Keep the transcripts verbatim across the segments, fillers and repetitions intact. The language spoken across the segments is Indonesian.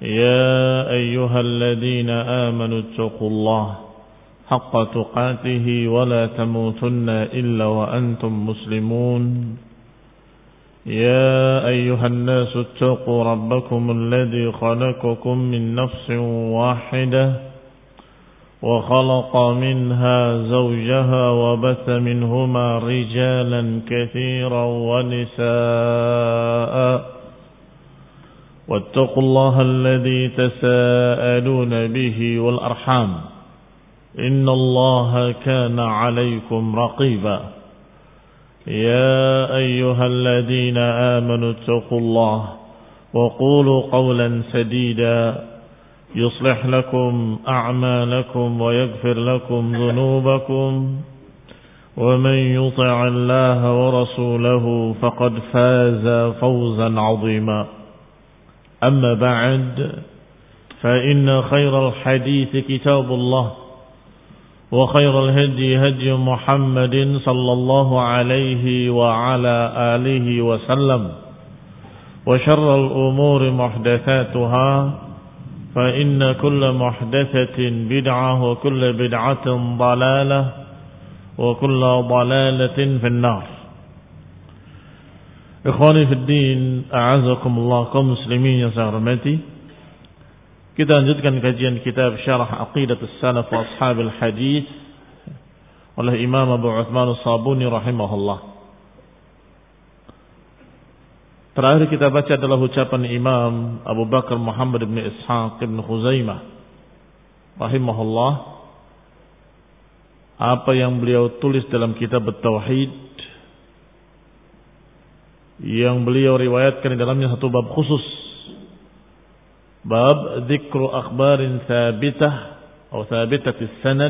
يا أيها الذين آمنوا اتقوا الله حق تقاته ولا تموتن إلا وأنتم مسلمون يا أيها الناس اتقوا ربكم الذي خلقكم من نفس واحدة وخلق منها زوجها وبث منهما رجالا كثيرا ونساء واتقوا الله الذي تساءلون به والأرحام إن الله كان عليكم رقيبا يا أيها الذين آمنوا اتقوا الله وقولوا قولا سديدا يصلح لكم أعمالكم ويغفر لكم ذنوبكم ومن يطع الله ورسوله فقد فاز فوزا عظيما أما بعد فإن خير الحديث كتاب الله وخير الهدي هدي محمد صلى الله عليه وعلى آله وسلم وشر الأمور محدثاتها فإن كل محدثة بدعة وكل بدعة ضلالة وكل ضلالة في النار. Ikhwani fi din, a'azakumullah kaum muslimin yang saya hormati. Kita lanjutkan kajian kitab Syarah Aqidatus Salaf wa Ashabil Hadis oleh Imam Abu Uthman As-Sabuni rahimahullah. Terakhir kita baca adalah ucapan Imam Abu Bakar Muhammad bin Ishaq bin Khuzaimah rahimahullah, apa yang beliau tulis dalam kitab At-Tauhid, yang beliau riwayatkan di dalamnya satu bab khusus, bab dzikru akhbarin thabitah atau thabitatis sanad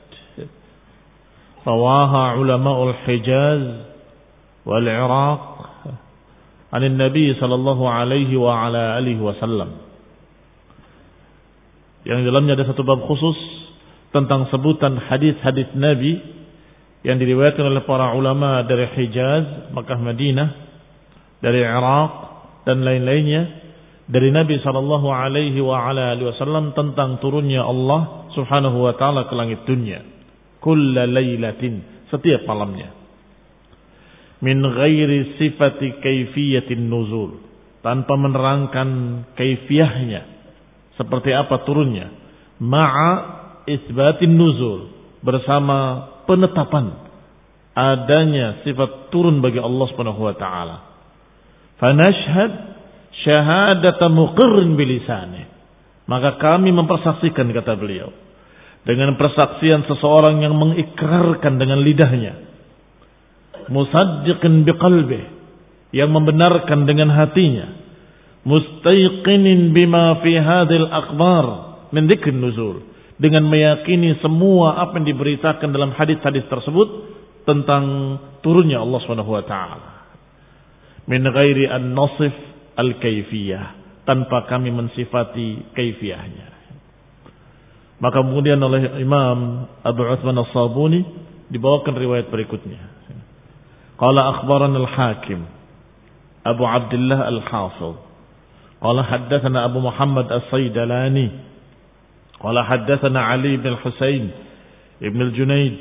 rawaha ulama'ul Hijaz wal Iraq an Nabi sallallahu alaihi wa ala alihi wasallam, yang di dalamnya ada satu bab khusus tentang sebutan hadis-hadis Nabi yang diriwayatkan oleh para ulama dari Hijaz, Makkah, Madinah, dari Iraq dan lain-lainnya dari Nabi sallallahu alaihi wa ala alihi wasallam tentang turunnya Allah Subhanahu wa taala ke langit dunia kulla lailatin, setiap malamnya, min ghairi sifati kaifiyatin nuzul, tanpa menerangkan kaifiyahnya seperti apa turunnya, ma'a isbatin nuzul, bersama penetapan adanya sifat turun bagi Allah Subhanahu wa taala. Fanashhad syahadata muqirrin bilisanih, maka kami mempersaksikan, kata beliau, dengan persaksian seseorang yang mengikrarkan dengan lidahnya, musaddiqin biqalbih, yang membenarkan dengan hatinya, mustayqinin bima fi hadhil akhbar min dzikrin nuzul, dengan meyakini semua apa yang diberitakan dalam hadis-hadis tersebut tentang turunnya Allah Subhanahu wa taala, min ghairi an nasif al-kaifiyah, tanpa kami mensifati kaifiyahnya. Maka kemudian oleh Imam Abu Uthman As-Sabuni dibawakan riwayat berikutnya. Qala akhbarana al-Hakim Abu Abdullah al-Hafidh qala haddatsana Abu Muhammad As-Saydalani qala haddatsana Ali bin Husain ibn al-Junayd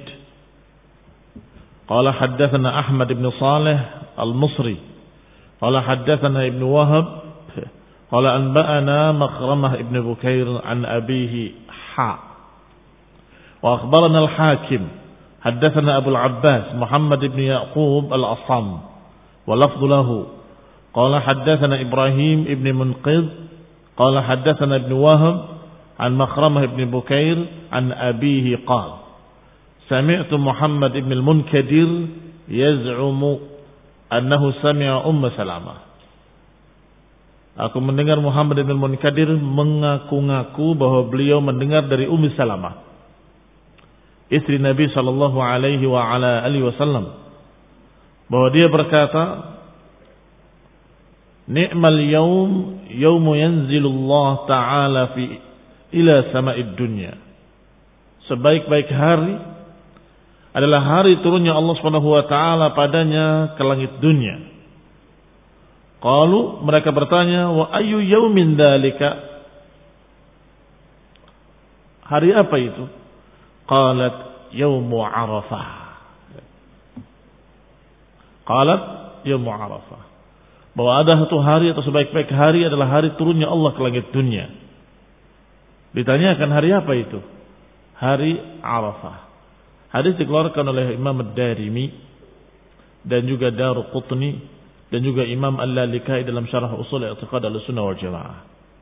qala haddatsana Ahmad ibn Salih al-Musri qala haddatsana Ibn Wahab qala anba'ana Makhramah ibn Bukair an abihi ha wa akhbarana al-Hakim haddatsana Abu al-Abbas Muhammad ibn Yaqub al-Assam wa lafdhu lahu qala haddatsana Ibrahim ibn Munqidh qala haddatsana Ibn Wahab an Makhramah ibn Bukair an abihi qala sami'tu Muhammad ibn al-Munkadir yaz'umu annahu sami'a Ummu Salamah. Aku mendengar Muhammad bin Munkadir mengaku-ngaku bahwa beliau mendengar dari Ummu Salamah, istri Nabi sallallahu alaihi wa ala alihi wasallam, bahwa dia berkata, "Ni'mal yaum yaumu yanzilullah ta'ala fi ila sama'id dunya." Sebaik-baik hari adalah hari turunnya Allah Subhanahu wa taala padanya ke langit dunia. Qalu, mereka bertanya, wa ayyu yaumin dzalika? Hari apa itu? Qalat yaumu Arafah. Qalat yaumu Arafah. Bahwa ada satu hari atau sebaik-baik hari adalah hari turunnya Allah ke langit dunia. Ditanyakan hari apa itu? Hari Arafah. Hadis dikeluarkan oleh Imam Ad-Darimi dan juga Daruqutni dan juga Imam Al-Lalikai dalam syarah usul i'tiqad Ahlussunnah wal Jamaah.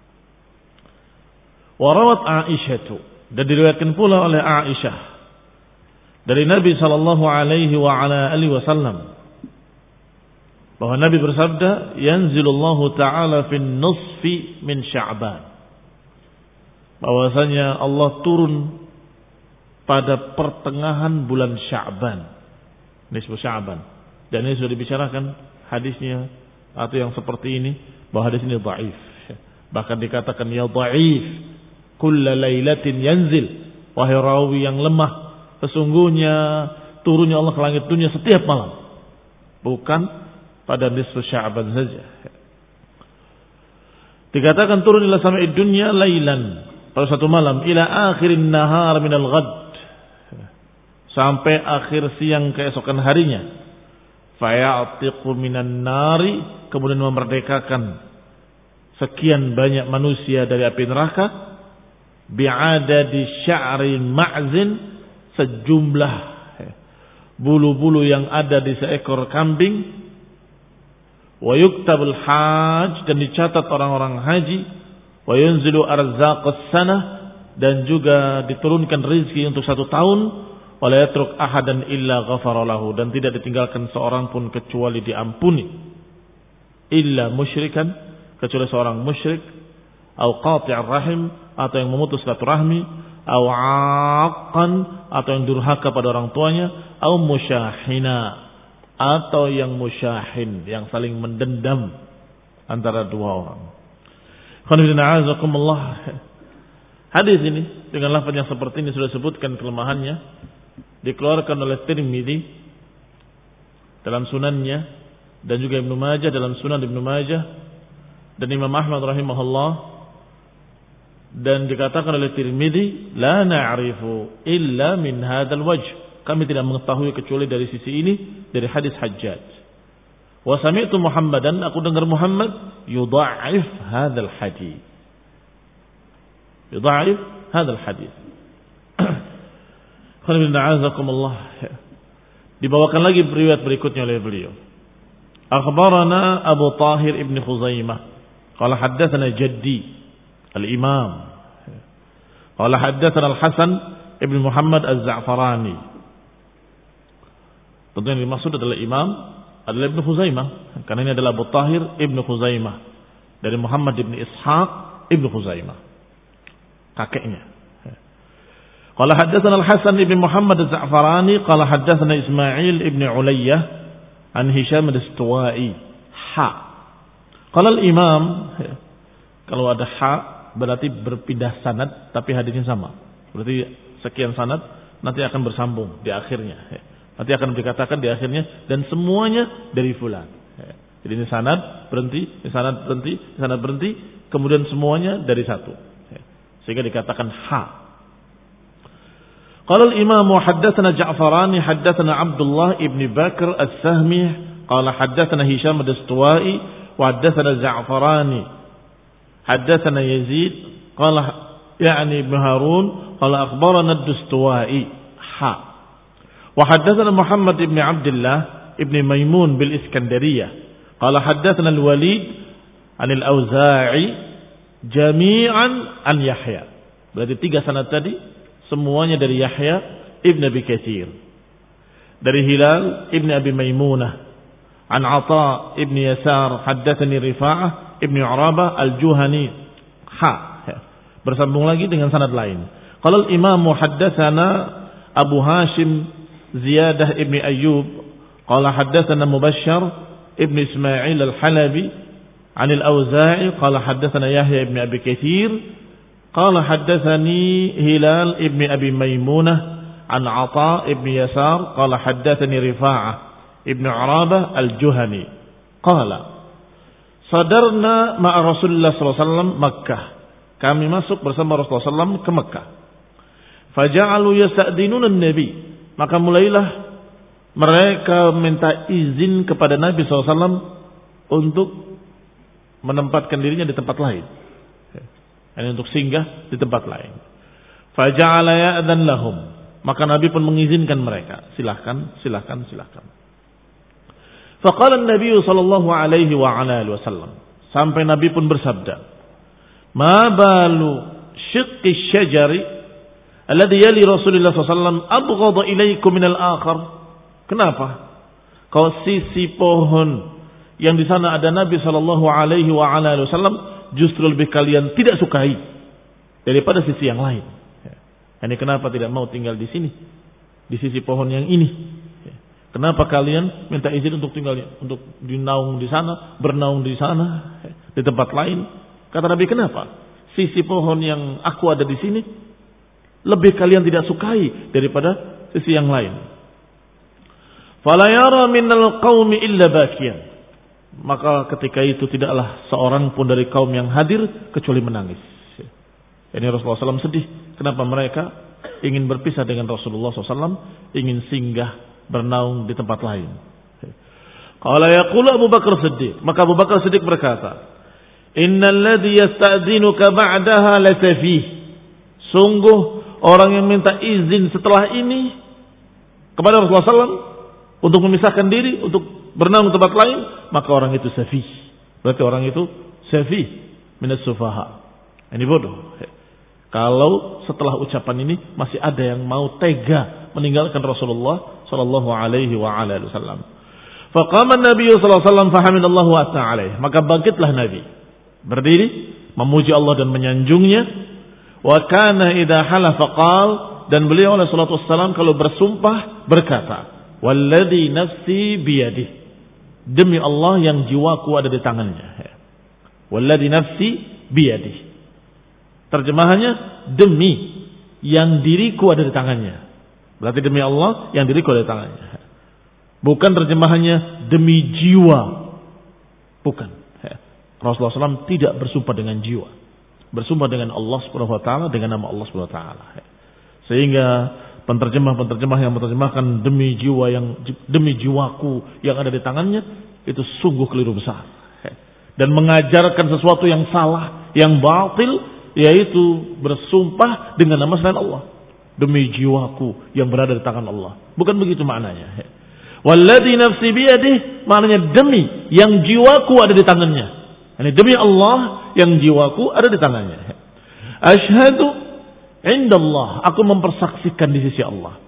Wa rawat Aisyah, dan diriwayatkan pula oleh Aisyah dari Nabi sallallahu alaihi wa ala alihi wasallam bahwa Nabi bersabda, yanzilullahu ta'ala fin nusfi min Sya'ban. Bahwasanya Allah turun pada pertengahan bulan Sya'ban, nisfu Sya'ban. Dan ini sudah dibicarakan hadisnya atau yang seperti ini, bahwa hadis ini dhaif. Bahkan dikatakan ya dhaif, kulla lailatin yanzil, wahai rawi yang lemah, sesungguhnya turunnya Allah ke langit dunia setiap malam, bukan pada nisfu Sya'ban saja. Dikatakan turun ila sama'id dunya lailan, pada satu malam, ila akhirin nahar minal ghad, sampai akhir siang keesokan harinya. Faya'tiqu minan nari, kemudian memerdekakan sekian banyak manusia dari api neraka, bi'adadi sya'rin ma'zin, sejumlah bulu-bulu yang ada di seekor kambing, wa yuktabul hajj, dan dicatat orang-orang haji, wa yunzilu arzaqas sanah, dan juga diturunkan rezeki untuk satu tahun, wa la yatruk ahadan illa ghafara lahu, dan tidak ditinggalkan seorang pun kecuali diampuni, illa musyrikan, kecuali seorang musyrik, au qati'ar rahim, atau yang memutus silaturahmi, au 'aqqan, atau yang durhaka pada orang tuanya, au musyahina, atau yang musyahin, yang saling mendendam antara dua orang. Hadis ini dengan lafaz yang seperti ini sudah sebutkan kelemahannya. Dikeluarkan oleh Tirmidzi dalam sunannya, dan juga Ibnu Majah dalam sunan Ibnu Majah, dan Imam Ahmad rahimahullah, dan dikatakan oleh Tirmidzi, la na'rifu illa min hadzal wajh, kami tidak mengetahui kecuali dari sisi ini, dari hadis Hajjaj. Wa sami'tu Muhammadan, aku dengar Muhammad yudha'if hadzal hadis, yudha'if hadzal hadis. Dibawakan lagi riwayat berikutnya oleh beliau. Akhbarana Abu Tahir ibn Khuzaimah qala haddatsana jaddi al-Imam qala haddatsana Al-Hasan ibn Muhammad Az-Za'farani. Tentu yang dimaksud adalah Imam adalah Ibn Khuzaimah, karena ini adalah Abu Tahir ibn Khuzaimah dari Muhammad ibn Ishaq ibn Khuzaimah, kakeknya. Qala haddatsana Al-Hasan ibn Muhammad Az-Za'farani qala haddatsana Ismail ibn Ulayyah an Hisham Ad-Dastuwai. Ha. Qala al-Imam, kalau ada ha berarti berpindah sanad tapi hadisnya sama. Berarti sekian sanad nanti akan bersambung di akhirnya. Nanti akan dikatakan di akhirnya dan semuanya dari fulan. Jadi ini sanad berhenti, ini sanad berhenti, ini sanad berhenti, kemudian semuanya dari satu. Sehingga dikatakan ha. Qala al-Imam haddatsana Ja'farani haddatsana Abdullah ibn Bakr as-Sahmi qala haddatsana Hisham ad-Dastuwai wa haddatsana Ja'farani haddatsana Yazid qala yani ibn Harun qala akhbarana ad-Dastuwai ha. Wa haddatsana Muhammad ibn Abdullah ibn Maimun bil Iskandariyah qala haddatsana al-Walid an al-Auza'i jami'an an Yahya. Berarti tiga sanad tadi semuanya dari Yahya ibn Abi Katsir, dari Hilal ibn Abi Maimunah, an Atha ibn Yasar haddatsani Rifa'ah ibn Urabah al-Juhani ha. Bersambung lagi dengan sanad lain. Qala al-Imam haddatsana Abu Hashim Ziyadah ibn Ayyub qala haddatsana Mubashshar ibn Ismail al-Halabi an al-Auza'i qala haddatsana Yahya ibn Abi Katsir qala haddatsani Hilal ibn Abi Maimunah an Atha ibn Yasar qala haddatsani Rifa'ah ibn Urabah al-Juhani qala sadarna ma'a Rasulullah sallallahu alaihi wasallam Makkah, kami masuk bersama Rasulullah sallallahu alaihi wasallam ke Makkah. Faja'alu yasta'dinuna an-nabi. Maka mulailah mereka minta izin kepada Nabi shallallahu alaihi wasallam untuk menempatkan dirinya di tempat lain. Ini untuk singgah di tempat lain. Faja'ala ya'dan lahum. Maka Nabi pun mengizinkan mereka. Silahkan, silahkan, silahkan. Faqala an-nabi sallallahu alaihi wa ala alihi wasallam. Sampai Nabi pun bersabda, "Ma balu syiqqi syajari alladhi yali Rasulullah sallallahu alaihi wasallam abghadha ilaikum minal akhar." Kenapa? Kalau sisi pohon yang di sana ada Nabi sallallahu alaihi wa ala alihi wasallam justru lebih kalian tidak sukai daripada sisi yang lain. Ini kenapa tidak mau tinggal di sini, di sisi pohon yang ini? Kenapa kalian minta izin untuk tinggal untuk dinaung di sana, bernaung di sana, di tempat lain? Kata Nabi, kenapa? Sisi pohon yang aku ada di sini lebih kalian tidak sukai daripada sisi yang lain. Fala yara minal qaumi illa bakiyan. Maka ketika itu tidaklah seorang pun dari kaum yang hadir kecuali menangis. Ini Rasulullah shallallahu alaihi wasallam sedih. Kenapa mereka ingin berpisah dengan Rasulullah shallallahu alaihi wasallam, ingin singgah bernaung di tempat lain. Qala yaqulu Abu Bakar Siddiq. Maka Abu Bakar Siddiq berkata, "Innal ladzi yasta'dzinuka ba'daha lasafih." Sungguh orang yang minta izin setelah ini kepada Rasulullah shallallahu alaihi wasallam untuk memisahkan diri, untuk bernaung di tempat lain, maka orang itu safih. Berarti orang itu safih minas sufaha. Ini bodoh. Kalau setelah ucapan ini masih ada yang mau tega meninggalkan Rasulullah sallallahu alaihi wa ala alihi wasallam. Faqama an-nabiy sallallahu alaihi wasallam fahamidallahu wa ta'ala. Maka bangkitlah Nabi, berdiri memuji Allah dan menyanjungnya. Wa kana idza halafa qal, dan beliau alaihi salatu wasallam kalau bersumpah berkata, "Walladzi nafsi biyadihi." Demi Allah yang jiwaku ada di tangannya. Walladzi nafsi biyadihi. Terjemahannya, demi yang diriku ada di tangannya. Berarti demi Allah yang diriku ada di tangannya. Bukan terjemahannya demi jiwa. Bukan. Rasulullah shallallahu alaihi wasallam tidak bersumpah dengan jiwa. Bersumpah dengan Allah subhanahu wa taala, dengan nama Allah subhanahu wa taala. Sehingga penterjemah-penterjemah yang menerjemahkan demi jiwa yang demi jiwaku yang ada di tangannya, itu sungguh keliru besar. Dan mengajarkan sesuatu yang salah, yang batil, yaitu bersumpah dengan nama selain Allah. Demi jiwaku yang berada di tangan Allah. Bukan begitu maknanya. Walladzi nafsi biyadihi, maknanya demi yang jiwaku ada di tangannya. Ini demi Allah yang jiwaku ada di tangannya. Asyhadu indallah, aku mempersaksikan di sisi Allah.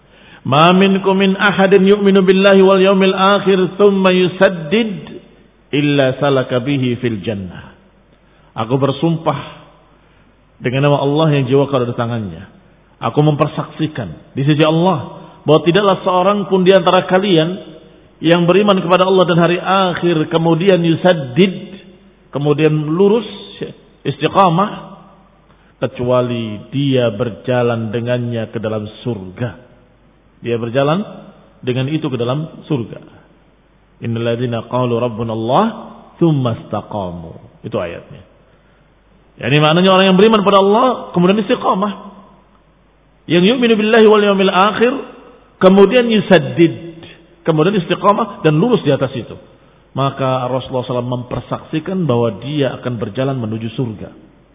Ma minkum min ahadin yu'minu billahi wal yawmil akhir thumma yusaddid illa salaka bihi fil jannah. Aku bersumpah dengan nama Allah yang jiwaku ada di tangannya. Aku mempersaksikan di sisi Allah bahwa tidaklah seorang pun di antara kalian yang beriman kepada Allah dan hari akhir kemudian yusaddid, kemudian lurus istiqamah, kecuali dia berjalan dengannya ke dalam surga. Dia berjalan dengan itu ke dalam surga. Innal ladzina qalu rabbuna Allah tsumma istaqamu. Itu ayatnya. Yani maknanya orang yang beriman pada Allah kemudian istiqamah. Yang yu'minu billahi wal yawmil akhir kemudian yusaddid, kemudian istiqamah dan lurus di atas itu. Maka Rasulullah shallallahu alaihi wasallam mempersaksikan bahwa dia akan berjalan menuju surga.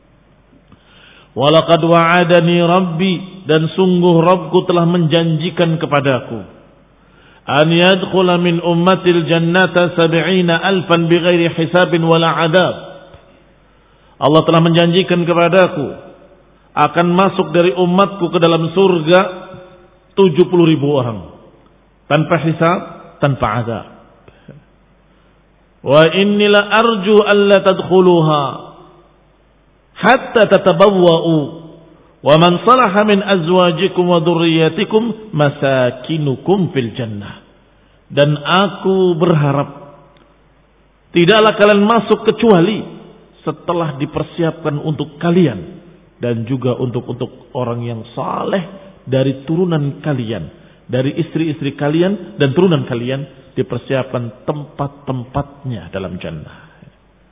Walaqad wa'adani rabbi, dan sungguh Rabbku telah menjanjikan kepadaku, an yadkhula min ummatil jannata sab'ina alfan bighairi hisabin wala adab. Allah telah menjanjikan kepadaku akan masuk dari umatku ke dalam surga tujuh puluh ribu orang tanpa hisab, tanpa azab. Wa inni la arju alla tadkhuluha hatta tatabawwa'u wa man salaha min azwajikum wa dhurriyyatikum masakinukum fil jannah. Dan aku berharap tidaklah kalian masuk kecuali setelah dipersiapkan untuk kalian dan juga untuk untuk orang yang saleh dari turunan kalian, dari istri-istri kalian dan turunan kalian, dipersiapkan tempat-tempatnya dalam jannah.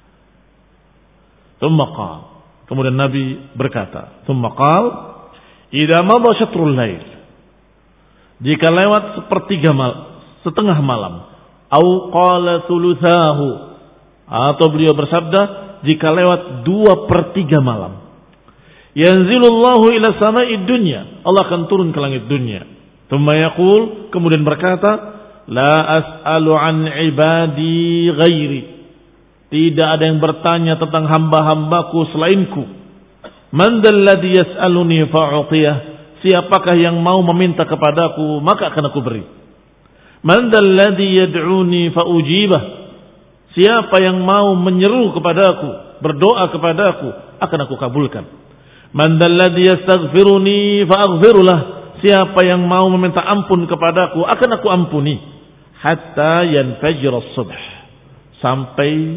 Tsumma qala, kemudian Nabi berkata, tsumma qala idza madha syatrul lail, jika lewat sepertiga mal, setengah malam, au qala thuluthahu, atau beliau bersabda jika lewat dua per tiga malam, yanzilullahu ila sama'id dunya, Allah akan turun ke langit dunia. Tsumma yaqul, kemudian berkata, la as'alu an ibadi ghairi, tidak ada yang bertanya tentang hamba-hambaku selainku. Man dalladhi yas'aluni fa'utiyah, siapakah yang mau meminta kepadaku maka akan aku beri. Man dalladhi yad'uni fa'ujibah, siapa yang mau menyeru kepadaku, berdoa kepadaku, akan aku kabulkan. Man dalladhi yastaghfiruni fa'aghfirulah, siapa yang mau meminta ampun kepadaku akan aku ampuni. Hatta yanfajir as-subh, sampai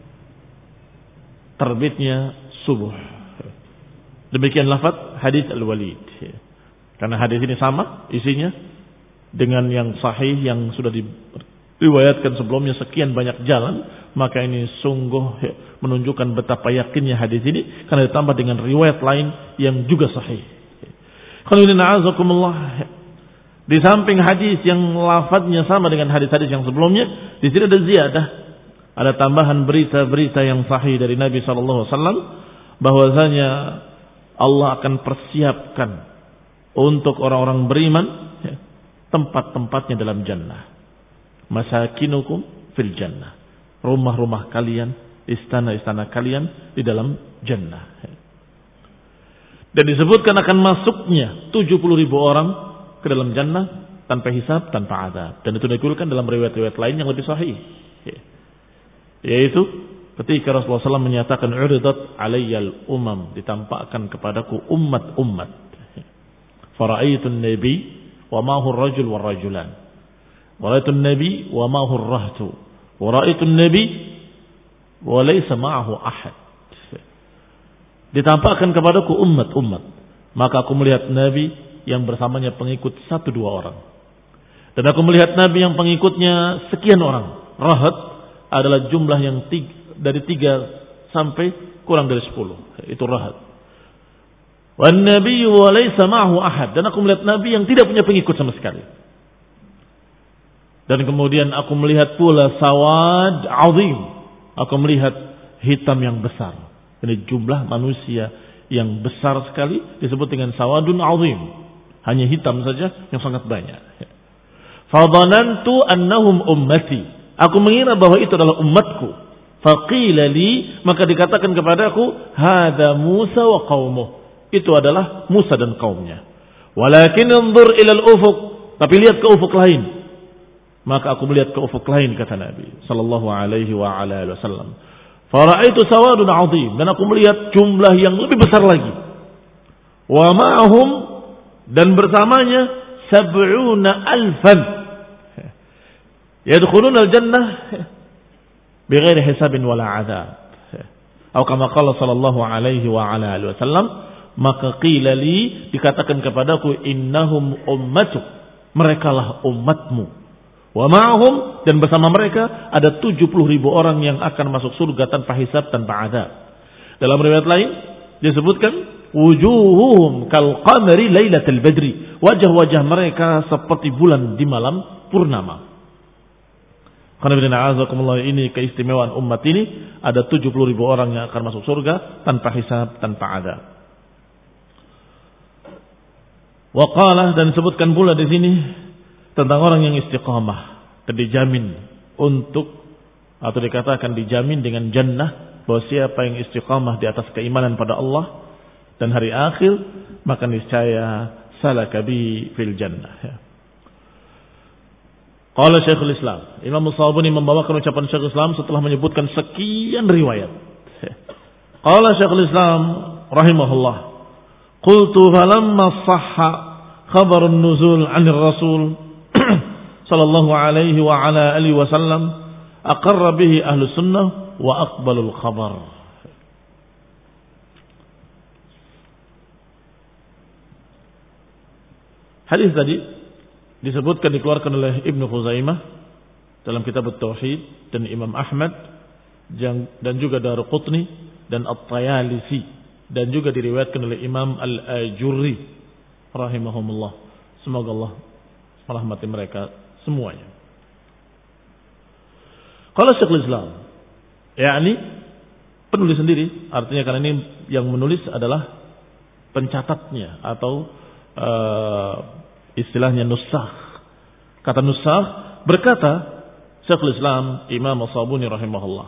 terbitnya subuh. Demikian lafaz hadis Al-Walid. Karena hadis ini sama isinya dengan yang sahih yang sudah diriwayatkan sebelumnya sekian banyak jalan, maka ini sungguh menunjukkan betapa yakinnya hadis ini karena ditambah dengan riwayat lain yang juga sahih. Di samping hadis yang lafadznya sama dengan hadis-hadis yang sebelumnya, di sini ada ziyadah, ada tambahan berita-berita yang sahih dari Nabi sallallahu alaihi wasallam bahwasanya Allah akan persiapkan untuk orang-orang beriman tempat-tempatnya dalam jannah. Masakinukum fil jannah, rumah-rumah kalian, istana-istana kalian di dalam jannah. Dan disebutkan akan masuknya tujuh puluh ribu orang ke dalam jannah tanpa hisab, tanpa azab. Dan itu dikulikan dalam riwayat-riwayat lain yang lebih sahih, yaitu ketika Rasulullah shallallahu alaihi wasallam menyatakan uridat alayyal umam, ditampakkan kepadaku umat-umat. Fara'aitun nabi wa ma huwa ar-rajul war rajulan. Wara'aitun nabi wa ma huwa ar-rahtu. Wara'aitun nabi wa laysa ma'ahu ahad. Ditampakkan kepadaku umat-umat, maka aku melihat nabi yang bersamanya pengikut satu dua orang. Dan aku melihat nabi yang pengikutnya sekian orang. Rahat adalah jumlah yang tiga, dari tiga sampai kurang dari sepuluh. Itu rahat. Wan nabiyyu wa laysa ma'ahu ahad. Dan aku melihat nabi yang tidak punya pengikut sama sekali. Dan kemudian aku melihat pula sawad azim. Aku melihat hitam yang besar. Ini jumlah manusia yang besar sekali disebut dengan sawadun azim. Hanya hitam saja yang sangat banyak. Fadhanantu annahum ummati. Aku mengira bahwa itu adalah umatku. Faqila li, maka dikatakan kepadaku, hada Musa wa qaumuh. Itu adalah Musa dan kaumnya. Walakin anzur ila al-ufuq, tapi lihat ke ufuk lain. Maka aku melihat ke ufuk lain, kata Nabi sallallahu alaihi wa ala alihi wasallam. Fara'aitu sawadun 'azim, dan aku melihat jumlah yang lebih besar lagi. Wa ma'ahum, dan bersamanya sab'una alfan yadkhuluna al-jannah bighairi hisabin wala 'adzab. Atau kama qala sallallahu alaihi wa ala alihi wasallam, maka qila li, dikatakan kepadaku, innahum ummatu, merekalah umatmu. Wa ma'hum, dan bersama mereka ada tujuh puluh ribu orang yang akan masuk surga tanpa hisab, tanpa azab. Dalam riwayat lain disebutkan wujuhuhum kal qamari lailatul badri, wajah-wajah mereka seperti bulan di malam purnama. Karena ini keistimewaan umat ini, ada tujuh puluh ribu orang yang akan masuk surga tanpa hisab, tanpa azab. Wa qala, dan disebutkan pula di sini tentang orang yang istiqamah dan dijamin untuk, atau dikatakan dijamin dengan jannah, bahwa siapa yang istiqamah di atas keimanan pada Allah dan hari akhir, maka niscaya salaka bi fil jannah. Qala Syekhul Islam, Imam Shawbani membawakan ucapan Syekhul Islam setelah menyebutkan sekian riwayat. Qala Syekhul Islam rahimahullah, qultu falamma sahha khabarun nuzul 'anil rasul sallallahu alaihi wa ala alihi wasallam aqarra bihi ahlu sunnah wa aqbalul khabar. Hadis tadi disebutkan, dikeluarkan oleh Ibnu Khuzaimah dalam kitab At-Tauhid, dan Imam Ahmad dan juga Daruqutni dan At-Tayalisi, dan juga diriwayatkan oleh Imam Al-Ajurri rahimahumullah. Semoga Allah merahmati mereka semuanya. Kalau Syekhul Islam, yakni penulis sendiri, artinya karena ini yang menulis adalah pencatatnya atau uh, istilahnya nusakh. Kata nusakh berkata Syekhul Islam Imam As-Sabuni rahimahullah.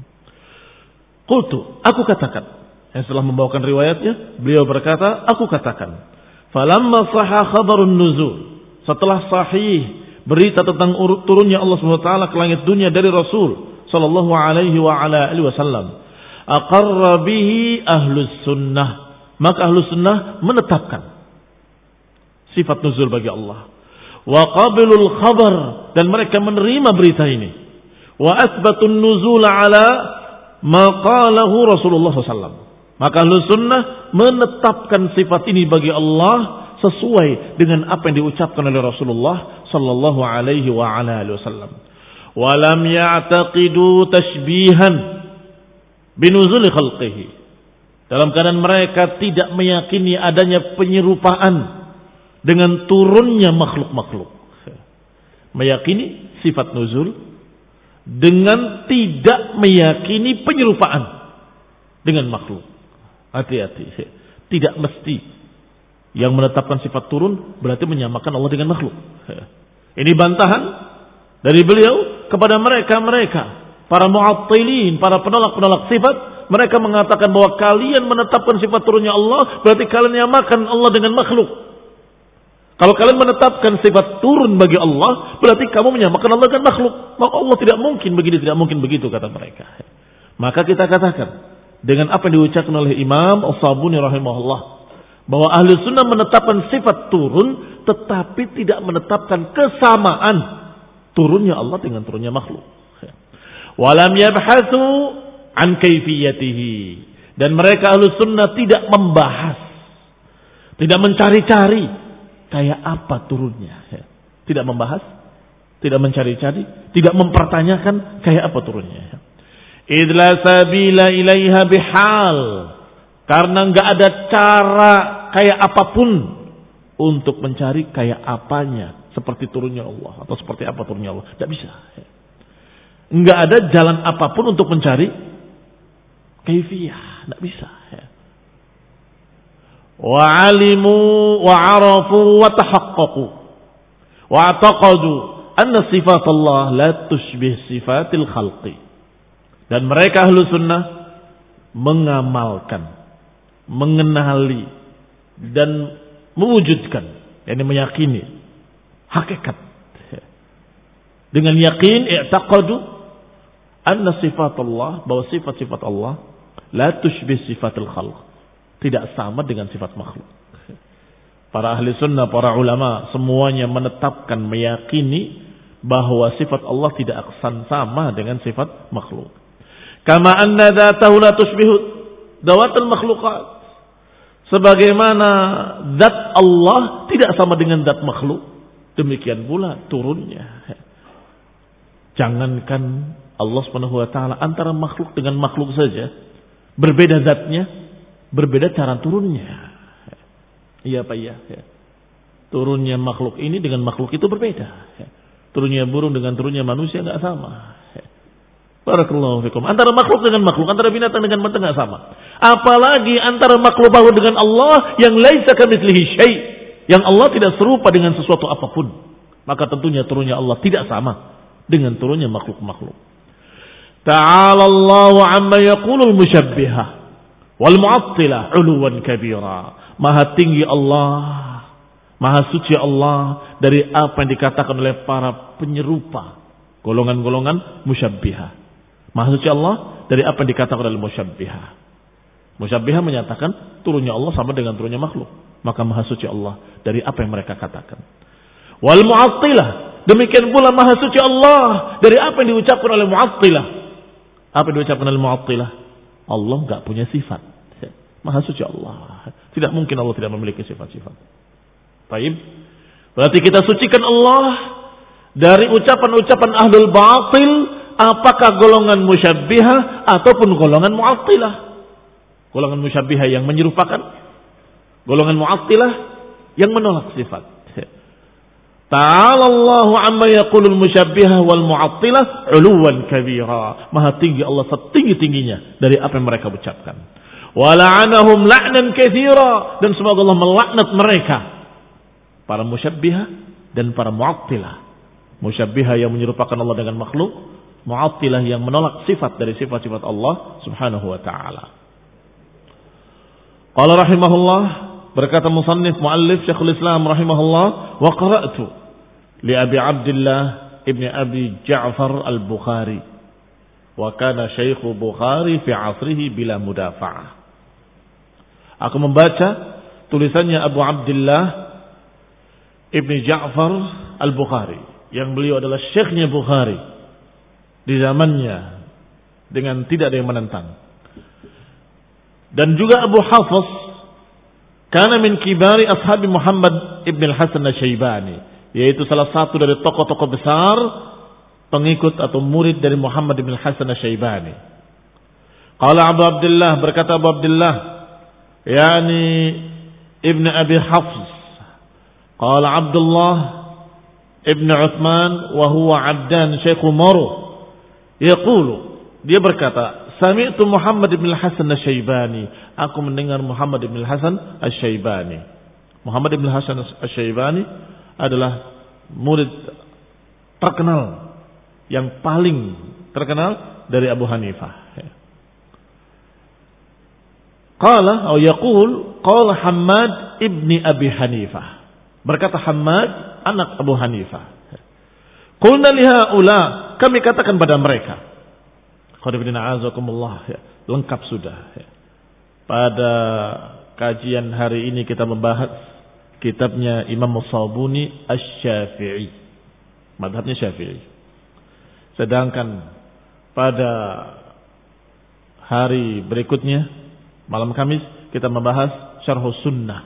Qultu, aku katakan. Yang setelah membawakan riwayatnya, beliau berkata, aku katakan, falamma sahha khabarun nuzul, setelah sahih berita tentang turunnya Allah Subhanahu wa taala ke langit dunia dari Rasul sallallahu alaihi wa ala alihi wasallam, aqarra bihi ahlus sunnah, maka ahlus sunnah menetapkan sifat nuzul bagi Allah. Wa qabilul khabar, dan mereka menerima berita ini. Wa asbatun nuzul ala ma qalahu Rasulullah sallallahu alaihi wasallam. Maka ahlus sunnah menetapkan sifat ini bagi Allah sesuai dengan apa yang diucapkan oleh Rasulullah sallallahu alaihi wa ala alihi wasallam. Wa lam ya'taqidu tashbihan binuzul khalqihi. Dalam keadaan mereka tidak meyakini adanya penyerupaan dengan turunnya makhluk-makhluk. Meyakini sifat nuzul dengan tidak meyakini penyerupaan dengan makhluk. Hati-hati. Tidak mesti yang menetapkan sifat turun berarti menyamakan Allah dengan makhluk. Ini bantahan dari beliau kepada mereka-mereka, para mu'attilin, para penolak-penolak sifat. Mereka mengatakan bahwa kalian menetapkan sifat turunnya Allah berarti kalian menyamakan Allah dengan makhluk. Kalau kalian menetapkan sifat turun bagi Allah berarti kamu menyamakan Allah dengan makhluk. Maka Allah tidak mungkin begini, tidak mungkin begitu, kata mereka. Maka kita katakan dengan apa yang diucapkan oleh Imam As-Sabuni rahimahullah, bahwa ahli sunnah menetapkan sifat turun tetapi tidak menetapkan kesamaan turunnya Allah dengan turunnya makhluk. Walam yabhatsu an kaifiyatihi, dan mereka ahli sunnah tidak membahas, tidak mencari-cari kayak apa turunnya. Tidak membahas, tidak mencari-cari, tidak mempertanyakan kayak apa turunnya. Idla sabila ilaiha bihal, karena enggak ada cara kayak apapun untuk mencari kayak apanya, seperti turunnya Allah atau seperti apa turunnya Allah. Tidak bisa. Enggak ada jalan apapun untuk mencari kaifiyah. Tidak bisa. Wa alimu wa arafu wa tahaqqaqu wa ataqadu anna sifat Allah la tushbih sifatil khalqi. Dan mereka ahlu sunnah mengamalkan, mengenali, dan mewujudkan, yakni meyakini hakikat. Dengan yakin, i'taqadu anna sifat Allah, bahwa sifat-sifat Allah la tushbih sifatul khalq, tidak sama dengan sifat makhluk. Para ahli sunnah, para ulama semuanya menetapkan, meyakini bahwa sifat Allah tidak akan sama dengan sifat makhluk. Kama anna dzatahu la tushbihu dawatul makhluqat, sebagaimana zat Allah tidak sama dengan zat makhluk, demikian pula turunnya. Jangankan Allah Subhanahu wa taala, antara makhluk dengan makhluk saja berbeda zatnya, berbeda cara turunnya. Iya Pak, iya. Turunnya makhluk ini dengan makhluk itu berbeda. Turunnya burung dengan turunnya manusia enggak sama. Barakallahu fikum. Antara makhluk dengan makhluk, antara binatang dengan binatang enggak sama. Apalagi antara makhluk bahu dengan Allah yang laisa kamitslihi syai', yang Allah tidak serupa dengan sesuatu apapun. Maka tentunya turunnya Allah tidak sama dengan turunnya makhluk-makhluk. Ta'ala Allahu 'amma yaqulul musyabbihah wal mu'attilah 'uluwan kabira. Maha tinggi Allah, maha suci Allah dari apa yang dikatakan oleh para penyerupa, golongan-golongan musyabbihah. Maha suci Allah dari apa yang dikatakan oleh musyabbihah. Musyabbihah menyatakan turunnya Allah sama dengan turunnya makhluk. Maka maha suci Allah dari apa yang mereka katakan. Wal mu'attilah, demikian pula maha suci Allah dari apa yang diucapkan oleh mu'attilah. Apa yang diucapkan oleh mu'attilah? Allah enggak punya sifat. Maha suci Allah. Tidak mungkin Allah tidak memiliki sifat-sifat. Baik. Berarti kita sucikan Allah dari ucapan-ucapan ahlul batil, apakah golongan musyabbihah ataupun golongan mu'attilah. Golongan musyabbihah yang menyerupakan, golongan mu'attilah yang menolak sifat. Ta'ala Allahu amma yaqulul musyabbihah wal mu'attilah 'uluwan kabira. Maha tinggi Allah setinggi-tingginya dari apa yang mereka ucapkan. Wa la'anahum la'nan katsira, dan semoga Allah melaknat mereka, para musyabbihah dan para mu'attilah. Musyabbihah yang menyerupakan Allah dengan makhluk, mu'attilah yang menolak sifat dari sifat-sifat Allah Subhanahu wa taala. Qala rahimahullah, berkata musannif muallif Syekhul Islam rahimahullah, wa qara'tu li Abi Abdullah ibn Abi Ja'far al-Bukhari wa kana Syekh Bukhari fi 'asrihi bila mudafa'ah. Aku membaca tulisannya Abu Abdullah ibn Ja'far al-Bukhari, yang beliau adalah syekhnya Bukhari di zamannya dengan tidak ada yang menentang. Dan juga Abu Hafiz kana min kibari ashabi Muhammad ibn al-Hasan al-Syaibani, yaitu salah satu dari tokoh-tokoh besar pengikut atau murid dari Muhammad ibn al-Hasan al-Syaibani. Qala Abu Abdullah, berkata Abu Abdullah, yani ibn Abi Hafs, qala Abdullah ibn Uthman wa huwa Abdan Syekh Umar, yaqulu, dia berkata, sami'tu Muhammad ibn al-Hasan al-Syaibani, aku mendengar Muhammad ibn al-Hasan al-Syaibani. Muhammad ibn al-Hasan al-Syaibani adalah murid terkenal, yang paling terkenal dari Abu Hanifah. Qala atau yaqul qala Hammad ibni Abi Hanifah, berkata Hammad anak Abu Hanifah. Qulna lihaula, kami katakan pada mereka, qadibina azakumullah, ya, lengkap sudah ya. Pada kajian hari ini kita membahas kitabnya Imam As-Sabuni Asy-Syafi'i, mazhabnya Syafi'i. Sedangkan pada hari berikutnya, malam Kamis, kita membahas Syarhus Sunnah,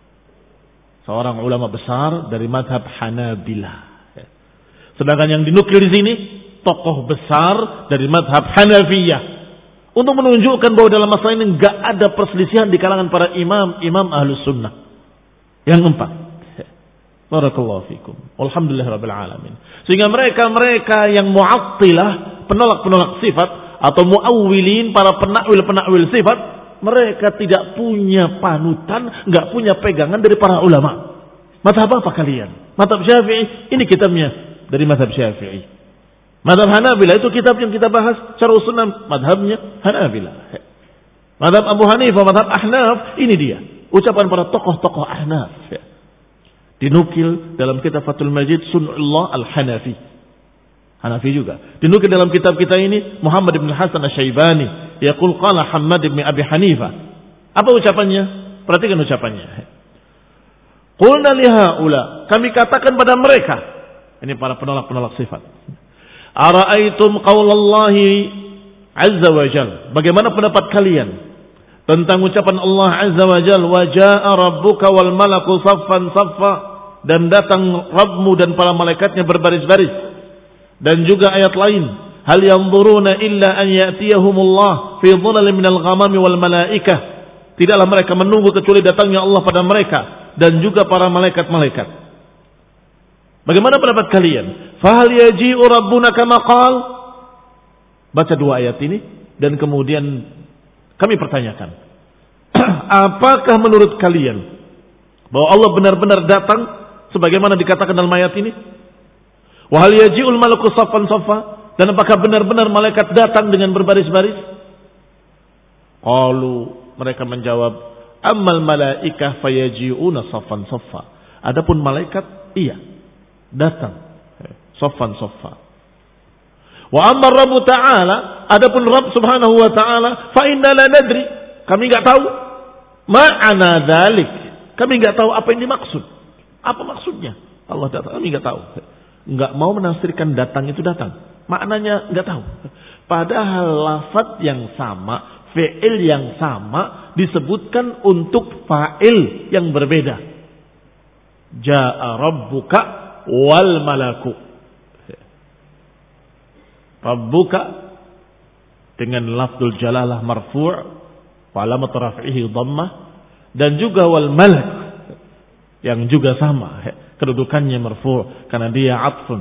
seorang ulama besar dari mazhab Hanabilah. Sedangkan yang dinukil di sini tokoh besar dari mazhab Hanafiyah, untuk menunjukkan bahwa dalam masalah ini enggak ada perselisihan di kalangan para imam imam Ahlus Sunnah. Yang empat, barakallahu fikum, alhamdulillahirabbil alamin. Sehingga mereka-mereka yang mu'attilah, penolak-penolak sifat, atau muawwilin, para penakwil-penakwil sifat, mereka tidak punya panutan, enggak punya pegangan dari para ulama. Mazhab apa kalian? Mazhab Syafi'i, ini kitabnya dari mazhab Syafi'i. Mazhab Hanabilah itu kitab yang kita bahas, Syarh Sunnah, mazhabnya Hanabilah. Mazhab Abu Hanifah, mazhab Ahnaf, ini dia ucapan para tokoh-tokoh Ahnaf. Dinukil dalam kitab Fathul Majid Sun'ullah Al-Hanafi. Hanafi juga. Dinukil dalam kitab kita ini Muhammad ibn Hasan Asy-Syaibani, yaqul qala Hammad ibn Abi Hanifah. Apa ucapannya? Perhatikan ucapannya. Qulna lihaula, kami katakan pada mereka, ini para penolak-penolak sifat, ara'aitum qaulallahi azza wa jal, bagaimana pendapat kalian tentang ucapan Allah azza wa jal, wa jaa rabbuka wal malaku saffan saffa, dan datang Rabbmu dan para malaikatnya berbaris-baris. Dan juga ayat lain, hal yanzuruna illa an ya'tiyahumullah fi dhulalin minal ghamami wal malaikah, tidaklah mereka menunggu kecuali datangnya Allah pada mereka dan juga para malaikat-malaikat. Bagaimana pendapat kalian? Fahal yaji'u rabbuna kama qal? Baca dua ayat ini dan kemudian kami pertanyakan, apakah menurut kalian bahwa Allah benar-benar datang sebagaimana dikatakan dalam ayat ini? Wa hal yaji'ul malaku saffan saffa, dan apakah benar-benar malaikat datang dengan berbaris-baris? Qalu, mereka menjawab, ammal malaikah fayaji'una saffan saffa. Adapun malaikat, iya, datang saffan saffa. Wa amma Rabb ta'ala, adapun Rabb subhanahu wa ta'ala, fa inna la nadri, kami enggak tahu ma'ana dzalik, kami enggak tahu apa yang dimaksud. Apa maksudnya? Allah datang, kami enggak tahu. Enggak mau menafsirkan datang itu datang. Maknanya enggak tahu. Padahal lafaz yang sama, fi'il yang sama disebutkan untuk fa'il yang berbeda. Ja'a rabbuka wal malaku. Rabbuka dengan lafzul jalalah marfu' wa alamat raf'ihi dhammah, dan juga wal malak yang juga sama kedudukannya marfu' karena dia atfun.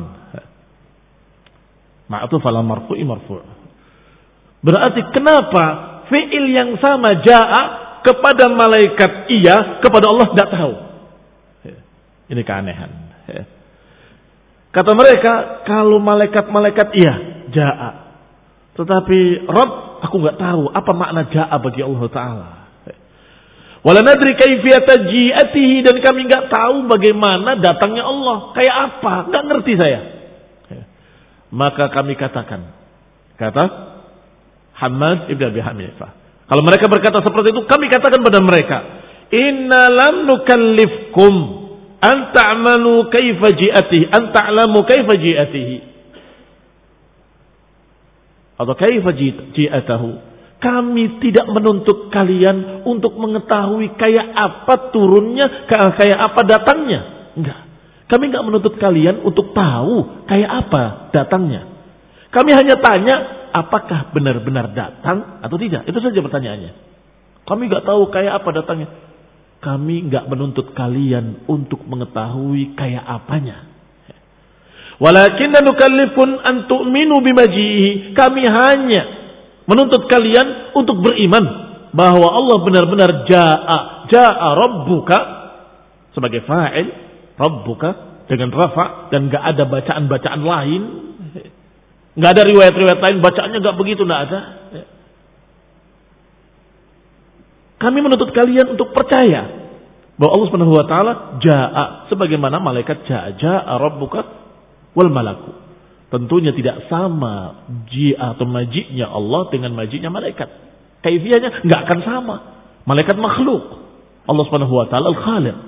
Ma'tuf ala marfu'i marfu'. Berarti kenapa fi'il yang sama ja'a kepada malaikat iya, kepada Allah tidak tahu. Ini keanehan. Kata mereka, kalau malaikat-malaikat iya, ja'a. Tetapi Rabb, aku nggak tahu apa makna ja'a bagi Allah Ta'ala. Wala nadri kaifiyata ji'atihi, dan kami nggak tahu bagaimana datangnya Allah. Kayak apa? Nggak ngerti saya. Maka kami katakan, kata Hammad ibn Abi Hanifah, kalau mereka berkata seperti itu, kami katakan pada mereka, inna lam nukallifkum an ta'malu kaifa ji'atihi, an ta'lamu kaifa ji'atihi, atau kaifa ji'atahu. Kami tidak menuntut kalian untuk mengetahui kayak apa turunnya, kayak apa datangnya. Enggak. Kami enggak menuntut kalian untuk tahu kayak apa datangnya. Kami hanya tanya, apakah benar-benar datang atau tidak. Itu saja pertanyaannya. Kami enggak tahu kayak apa datangnya. Kami enggak menuntut kalian untuk mengetahui kayak apanya. Walakinna nukallifun an tu'minu bimajihi. Kami hanya menuntut kalian untuk beriman bahwa Allah benar-benar ja'a, ja'a rabbuka sebagai fa'il, rabbuka dengan rafa, dan enggak ada bacaan-bacaan lain. Enggak ada riwayat-riwayat lain bacaannya enggak begitu, enggak ada. Kami menuntut kalian untuk percaya bahwa Allah Subhanahu wa taala ja'a sebagaimana malaikat ja'a, ja'a rabbuka wal malaku. Tentunya tidak sama ji'a atau majiknya Allah dengan majiknya malaikat. Kaifiyahnya enggak akan sama. Malaikat makhluk, Allah Subhanahu wa taala al-Khaliq.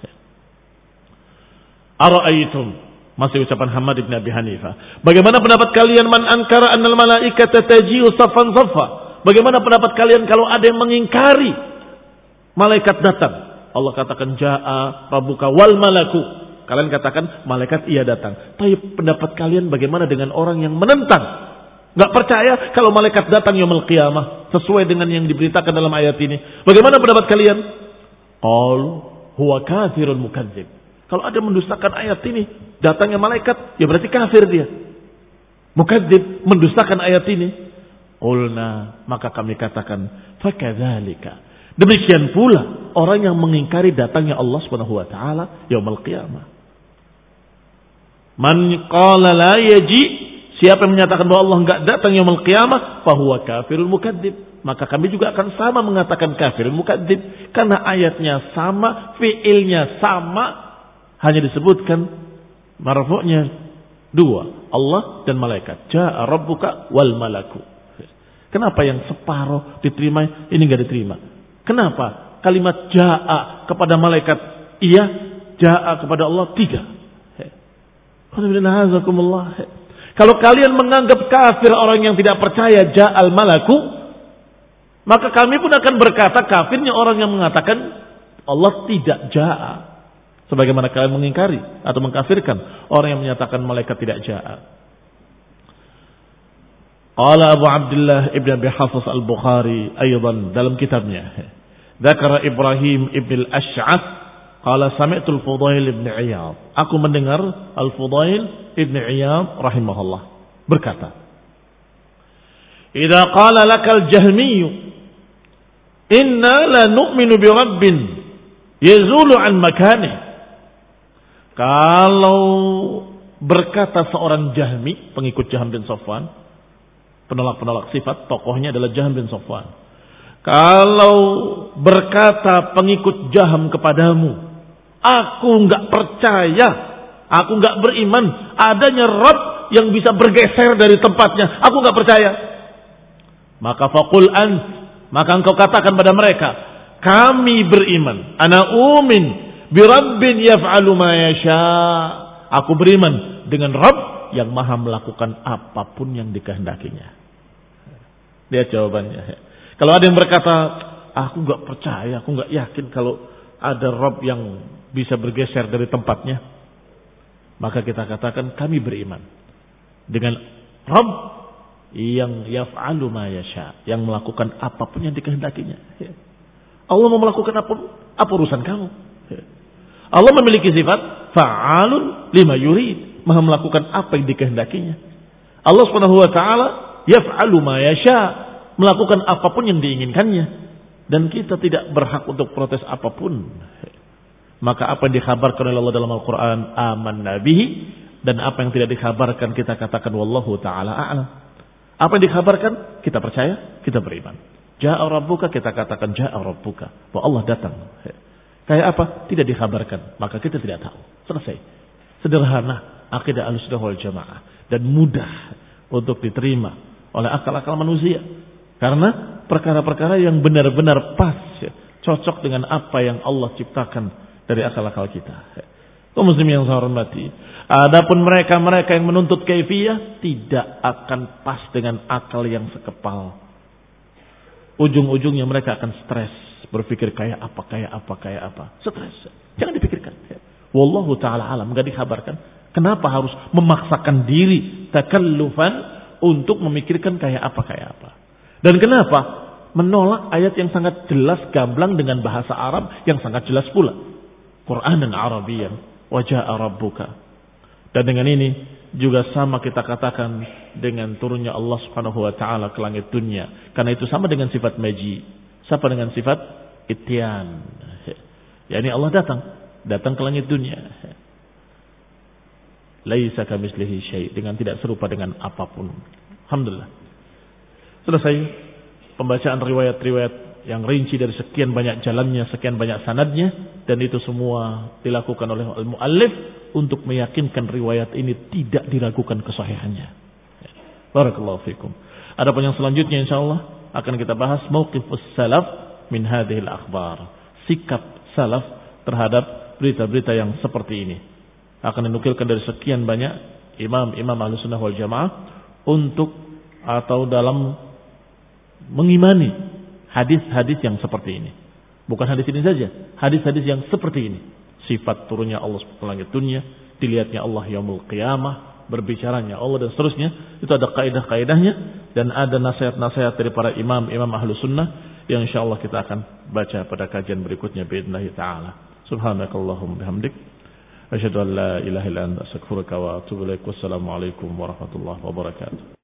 Ara'aitum, masih ucapan Hammad bin Abi Hanifah. Bagaimana pendapat kalian man ankara annal malaikata taji'u saffan saffa? Bagaimana pendapat kalian kalau ada yang mengingkari malaikat datang? Allah katakan ja'a rabbuka wal malaku. Kalian katakan malaikat iya datang. Tapi pendapat kalian bagaimana dengan orang yang menentang? Enggak percaya kalau malaikat datang yaumul qiyamah sesuai dengan yang diberitakan dalam ayat ini. Bagaimana pendapat kalian? Qal huwa kafirun mukadzib. Kalau ada mendustakan ayat ini, datangnya malaikat, ya berarti kafir dia. Mukadzib, mendustakan ayat ini. Qulna, maka kami katakan, fakadzalika. Demikian pula orang yang mengingkari datangnya Allah Subhanahu wa taala yaumul qiyamah. Man qala la yaji, siapa yang menyatakan bahwa Allah enggak datang yaumul qiyamah, fahuwa kafirun mukadzib. Maka kami juga akan sama mengatakan kafirun mukadzib, karena ayatnya sama, fiilnya sama, hanya disebutkan marfu'nya dua, Allah dan malaikat. Ja'a rabbuka wal malaku. Kenapa yang separuh diterima, ini enggak diterima? Kenapa kalimat ja'a kepada malaikat iya, ja'a kepada Allah tidak? Kalau kalian menganggap kafir orang yang tidak percaya ja'al malaku, maka kami pun akan berkata kafirnya orang yang mengatakan Allah tidak ja'a. Sebagaimana kalian mengingkari atau mengkafirkan orang yang menyatakan malaikat tidak ja'a. Qala Abu Abdullah Ibn Abi Hafiz Al-Bukhari aydan dalam kitabnya, Dzakara Ibrahim Ibn Al-Ash'ath qala sami'tu Al-Fudail Ibn Iyad. Aku mendengar Al-Fudail Ibn Iyad rahimahullah berkata, "Idza qala lakal Jahmiyyu inna la nu'minu bi rabbin yazulu an makanihi." Kalau berkata seorang Jahmi, pengikut Jahm bin Safwan, penolak-penolak sifat, tokohnya adalah Jahm bin Safwan. Kalau berkata pengikut Jahm kepadamu, aku enggak percaya, aku enggak beriman adanya Rabb yang bisa bergeser dari tempatnya, aku enggak percaya. Maka faqul ant, maka engkau katakan pada mereka, kami beriman, ana umin bi rabbin yaf'alu ma yasha. Aku beriman dengan Rabb yang maha melakukan apapun yang dikehendakinya. Lihat jawabannya. Kalau ada yang berkata, aku enggak percaya, aku enggak yakin kalau ada Rabb yang bisa bergeser dari tempatnya, maka kita katakan kami beriman dengan Rabb yang yaf'alu ma yasha, yang melakukan apapun yang dikehendakinya. Allah mau melakukan apa, apa urusan kamu? Allah memiliki sifat fa'alun lima yurid, maha melakukan apa yang dikehendakinya. Allah Subhanahu wa taala yaf'alu ma yasha, melakukan apapun yang diinginkannya, dan kita tidak berhak untuk protes apapun. Maka apa yang dikhabarkan oleh Allah dalam Al-Qur'an amanna bihi, dan apa yang tidak dikhabarkan kita katakan wallahu taala a'lam. Apa yang dikhabarkan kita percaya, kita beriman. Ja'a rabbuka, kita katakan ja'a rabbuka, bahwa Allah datang. Kayak apa? Tidak dikhabarkan, maka kita tidak tahu. Selesai. Sederhana akidah Ahlussunnah wal Jamaah, dan mudah untuk diterima oleh akal-akal manusia. Karena perkara-perkara yang benar-benar pas, cocok dengan apa yang Allah ciptakan dari akal-akal kita. Kaum muslimin yang saya hormati, adapun mereka-mereka yang menuntut kaifiyah tidak akan pas dengan akal yang sekepal. Ujung-ujungnya mereka akan stres, berpikir kayak apa, kayak apa, kayak apa. Stres. Jangan dipikirkan. Wallahu ta'ala alam, enggak dikabarkan. Kenapa harus memaksakan diri takallufan untuk memikirkan kayak apa, kayak apa. Dan kenapa menolak ayat yang sangat jelas gamblang dengan bahasa Arab yang sangat jelas pula. Qur'anan Arabiyyan wa jaa'a rabbuka. Dan dengan ini juga sama kita katakan dengan turunnya Allah Subhanahu wa taala ke langit dunia. Karena itu sama dengan sifat maji. Sama dengan sifat ityan. yakni Allah datang, datang ke langit dunia. Laisa kamitslihi syai', dengan tidak serupa dengan apapun. Alhamdulillah. Selesai pembacaan riwayat-riwayat yang rinci dari sekian banyak jalannya, sekian banyak sanadnya, dan itu semua dilakukan oleh al-muallif untuk meyakinkan riwayat ini tidak diragukan kesahihannya. Barakallahu fikum. Adapun yang selanjutnya insyaallah akan kita bahas mauqifus salaf min hadhil akhbar. Sikap salaf terhadap berita-berita yang seperti ini. Akan dinukilkan dari sekian banyak imam-imam Ahlussunnah wal Jamaah untuk atau dalam mengimani hadis-hadis yang seperti ini. Bukan hadis ini saja, hadis-hadis yang seperti ini. Sifat turunnya Allah ke langit dunia, dilihatnya Allah yaumul qiyamah, berbicaranya Allah dan seterusnya. Itu ada kaidah-kaidahnya dan ada nasihat-nasihat dari para imam-imam Ahlus Sunnah yang insyaallah kita akan baca pada kajian berikutnya باذنillah taala. Subhanakallahumma bihamdik asyhadu an la ilaha illa anta astaghfiruka wa atubu ilaik. Wassalamu alaikum warahmatullahi wabarakatuh.